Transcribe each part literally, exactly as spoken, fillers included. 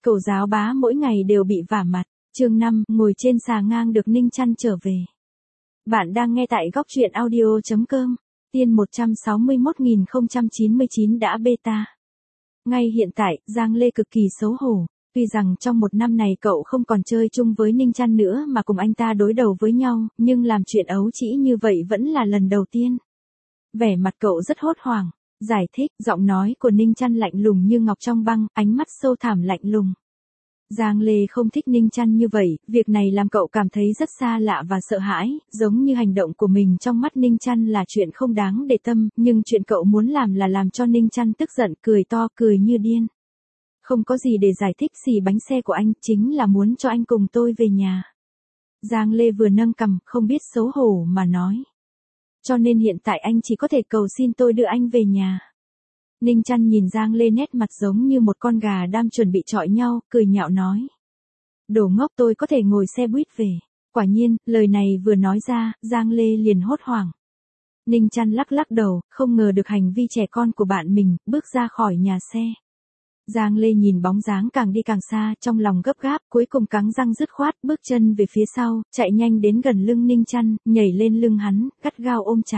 Cậu giáo bá mỗi ngày đều bị vả mặt. Chương năm, ngồi trên xà ngang được Ninh Chăn trở về. Bạn đang nghe tại góc truyện audio chấm com. Tiên một trăm sáu mươi mốt nghìn không trăm chín mươi chín đã beta. Ngay hiện tại, Giang Lê cực kỳ xấu hổ. Tuy rằng trong một năm này cậu không còn chơi chung với Ninh Chăn nữa mà cùng anh ta đối đầu với nhau, nhưng làm chuyện ấu trĩ như vậy vẫn là lần đầu tiên. Vẻ mặt cậu rất hốt hoảng. Giải thích, giọng nói của Ninh Chăn lạnh lùng như ngọc trong băng, ánh mắt sâu thẳm lạnh lùng. Giang Lê không thích Ninh Chăn như vậy, việc này làm cậu cảm thấy rất xa lạ và sợ hãi, giống như hành động của mình trong mắt Ninh Chăn là chuyện không đáng để tâm, nhưng chuyện cậu muốn làm là làm cho Ninh Chăn tức giận, cười to, cười như điên. Không có gì để giải thích, xì bánh xe của anh, chính là muốn cho anh cùng tôi về nhà. Giang Lê vừa nâng cằm, không biết xấu hổ mà nói. Cho nên hiện tại anh chỉ có thể cầu xin tôi đưa anh về nhà. Ninh Chăn nhìn Giang Lê nét mặt giống như một con gà đang chuẩn bị chọi nhau, cười nhạo nói. Đồ ngốc, tôi có thể ngồi xe buýt về. Quả nhiên, lời này vừa nói ra, Giang Lê liền hốt hoảng. Ninh Chăn lắc lắc đầu, không ngờ được hành vi trẻ con của bạn mình, bước ra khỏi nhà xe. Giang Lê nhìn bóng dáng càng đi càng xa, trong lòng gấp gáp, cuối cùng cắn răng dứt khoát, bước chân về phía sau, chạy nhanh đến gần lưng Ninh Chăn, nhảy lên lưng hắn, gắt gao ôm chặt.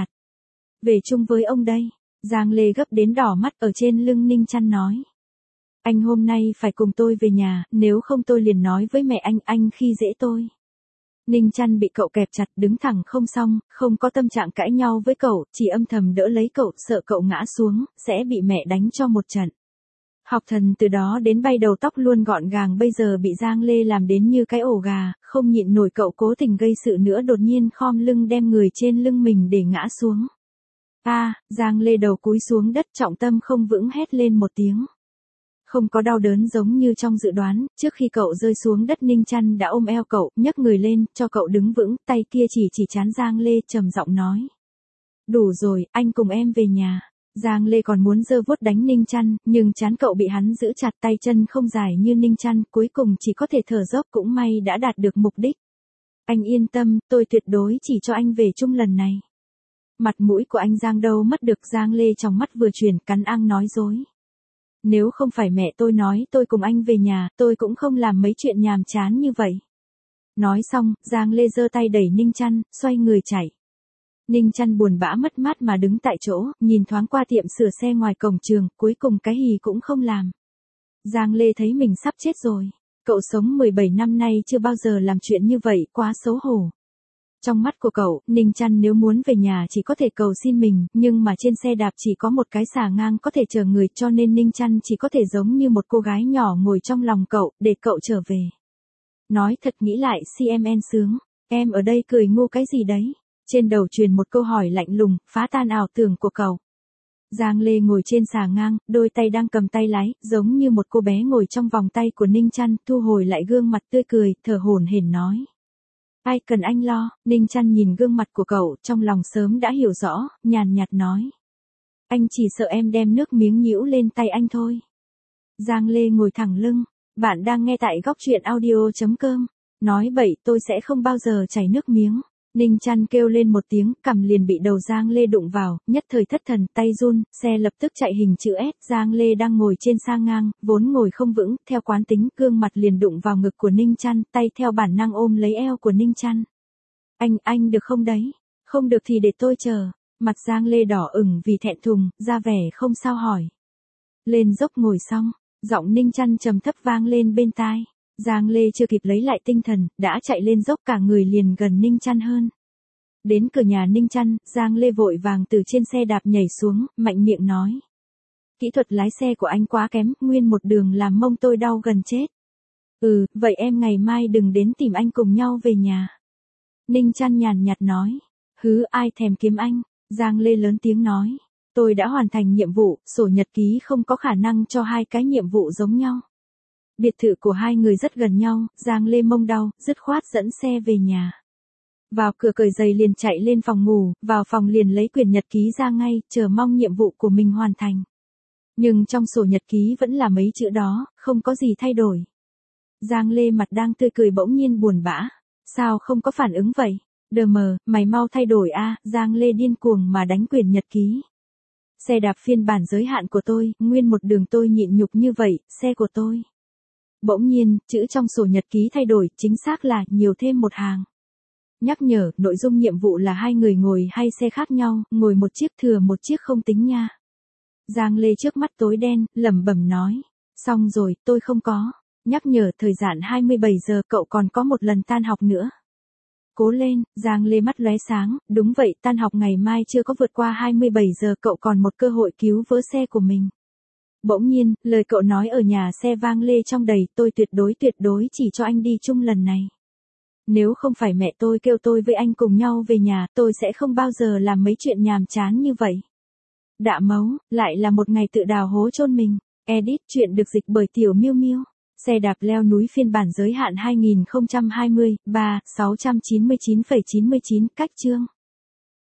Về chung với ông đây. Giang Lê gấp đến đỏ mắt, ở trên lưng Ninh Chăn nói. Anh hôm nay phải cùng tôi về nhà, nếu không tôi liền nói với mẹ anh, anh khi dễ tôi. Ninh Chăn bị cậu kẹp chặt, đứng thẳng không xong, không có tâm trạng cãi nhau với cậu, chỉ âm thầm đỡ lấy cậu, sợ cậu ngã xuống, sẽ bị mẹ đánh cho một trận. Học thần từ đó đến bay đầu tóc luôn gọn gàng bây giờ bị Giang Lê làm đến như cái ổ gà, không nhịn nổi cậu cố tình gây sự nữa, đột nhiên khom lưng đem người trên lưng mình để ngã xuống. A, à, Giang Lê đầu cúi xuống đất, trọng tâm không vững, hét lên một tiếng. Không có đau đớn giống như trong dự đoán, trước khi cậu rơi xuống đất Ninh Chăn đã ôm eo cậu, nhấc người lên, cho cậu đứng vững, tay kia chỉ chỉ trán Giang Lê, trầm giọng nói. Đủ rồi, anh cùng em về nhà. Giang Lê còn muốn giơ vuốt đánh Ninh Chăn, nhưng trán cậu bị hắn giữ chặt, tay chân không dài như Ninh Chăn, cuối cùng chỉ có thể thở dốc, cũng may đã đạt được mục đích. Anh yên tâm, tôi tuyệt đối chỉ cho anh về chung lần này. Mặt mũi của anh Giang đâu mất được. Giang Lê trong mắt vừa chuyển, cắn răng nói dối. Nếu không phải mẹ tôi nói tôi cùng anh về nhà, tôi cũng không làm mấy chuyện nhàm chán như vậy. Nói xong, Giang Lê giơ tay đẩy Ninh Chăn, xoay người chạy. Ninh Chăn buồn bã mất mát mà đứng tại chỗ, nhìn thoáng qua tiệm sửa xe ngoài cổng trường, cuối cùng cái hì cũng không làm. Giang Lê thấy mình sắp chết rồi. Cậu sống mười bảy năm nay chưa bao giờ làm chuyện như vậy, quá xấu hổ. Trong mắt của cậu, Ninh Chăn nếu muốn về nhà chỉ có thể cầu xin mình, nhưng mà trên xe đạp chỉ có một cái xà ngang có thể chở người, cho nên Ninh Chăn chỉ có thể giống như một cô gái nhỏ ngồi trong lòng cậu, để cậu trở về. Nói thật nghĩ lại xê em en sướng, em ở đây cười ngu cái gì đấy? Trên đầu truyền một câu hỏi lạnh lùng, phá tan ảo tưởng của cậu. Giang Lê ngồi trên xà ngang, đôi tay đang cầm tay lái, giống như một cô bé ngồi trong vòng tay của Ninh Chăn, thu hồi lại gương mặt tươi cười, thở hổn hển nói. Ai cần anh lo. Ninh Chăn nhìn gương mặt của cậu, trong lòng sớm đã hiểu rõ, nhàn nhạt nói. Anh chỉ sợ em đem nước miếng nhiễu lên tay anh thôi. Giang Lê ngồi thẳng lưng. Bạn đang nghe tại góc truyện audio chấm com. Nói bậy, tôi sẽ không bao giờ chảy nước miếng. Ninh Chăn kêu lên một tiếng, cằm liền bị đầu Giang Lê đụng vào, nhất thời thất thần, tay run, xe lập tức chạy hình chữ S. Giang Lê đang ngồi trên xà ngang, vốn ngồi không vững, theo quán tính, gương mặt liền đụng vào ngực của Ninh Chăn, tay theo bản năng ôm lấy eo của Ninh Chăn. Anh, anh được không đấy? Không được thì để tôi chờ. Mặt Giang Lê đỏ ửng vì thẹn thùng, ra vẻ không sao hỏi. Lên dốc ngồi xong, giọng Ninh Chăn trầm thấp vang lên bên tai. Giang Lê chưa kịp lấy lại tinh thần, đã chạy lên dốc, cả người liền gần Ninh Chăn hơn. Đến cửa nhà Ninh Chăn, Giang Lê vội vàng từ trên xe đạp nhảy xuống, mạnh miệng nói. Kỹ thuật lái xe của anh quá kém, nguyên một đường làm mông tôi đau gần chết. Ừ, vậy em ngày mai đừng đến tìm anh, cùng nhau về nhà. Ninh Chăn nhàn nhạt nói. Hứ, ai thèm kiếm anh. Giang Lê lớn tiếng nói. Tôi đã hoàn thành nhiệm vụ, sổ nhật ký không có khả năng cho hai cái nhiệm vụ giống nhau. Biệt thự của hai người rất gần nhau, Giang Lê mông đau, dứt khoát dẫn xe về nhà. Vào cửa cởi giày liền chạy lên phòng ngủ, vào phòng liền lấy quyển nhật ký ra ngay, chờ mong nhiệm vụ của mình hoàn thành. Nhưng trong sổ nhật ký vẫn là mấy chữ đó, không có gì thay đổi. Giang Lê mặt đang tươi cười bỗng nhiên buồn bã. Sao không có phản ứng vậy? Đờ mờ, mày mau thay đổi a. Giang Lê điên cuồng mà đánh quyển nhật ký. Xe đạp phiên bản giới hạn của tôi, nguyên một đường tôi nhịn nhục như vậy, xe của tôi. Bỗng nhiên, chữ trong sổ nhật ký thay đổi, chính xác là nhiều thêm một hàng. Nhắc nhở, nội dung nhiệm vụ là hai người ngồi hai xe khác nhau, ngồi một chiếc thừa một chiếc không tính nha. Giang Lê trước mắt tối đen, lẩm bẩm nói. Xong rồi, tôi không có. Nhắc nhở thời gian hai mươi bảy giờ, cậu còn có một lần tan học nữa. Cố lên, Giang Lê mắt lóe sáng, đúng vậy, tan học ngày mai chưa có vượt qua hai mươi bảy giờ, cậu còn một cơ hội cứu vớt xe của mình. Bỗng nhiên, lời cậu nói ở nhà xe vang lê trong đầy, tôi tuyệt đối tuyệt đối chỉ cho anh đi chung lần này. Nếu không phải mẹ tôi kêu tôi với anh cùng nhau về nhà, tôi sẽ không bao giờ làm mấy chuyện nhàm chán như vậy. Đạ mấu, lại là một ngày tự đào hố chôn mình. Edit, chuyện được dịch bởi Tiểu Miêu Miêu. Xe đạp leo núi phiên bản giới hạn hai nghìn không trăm hai mươi, ba, sáu trăm chín mươi chín phẩy chín mươi chín, cách chương.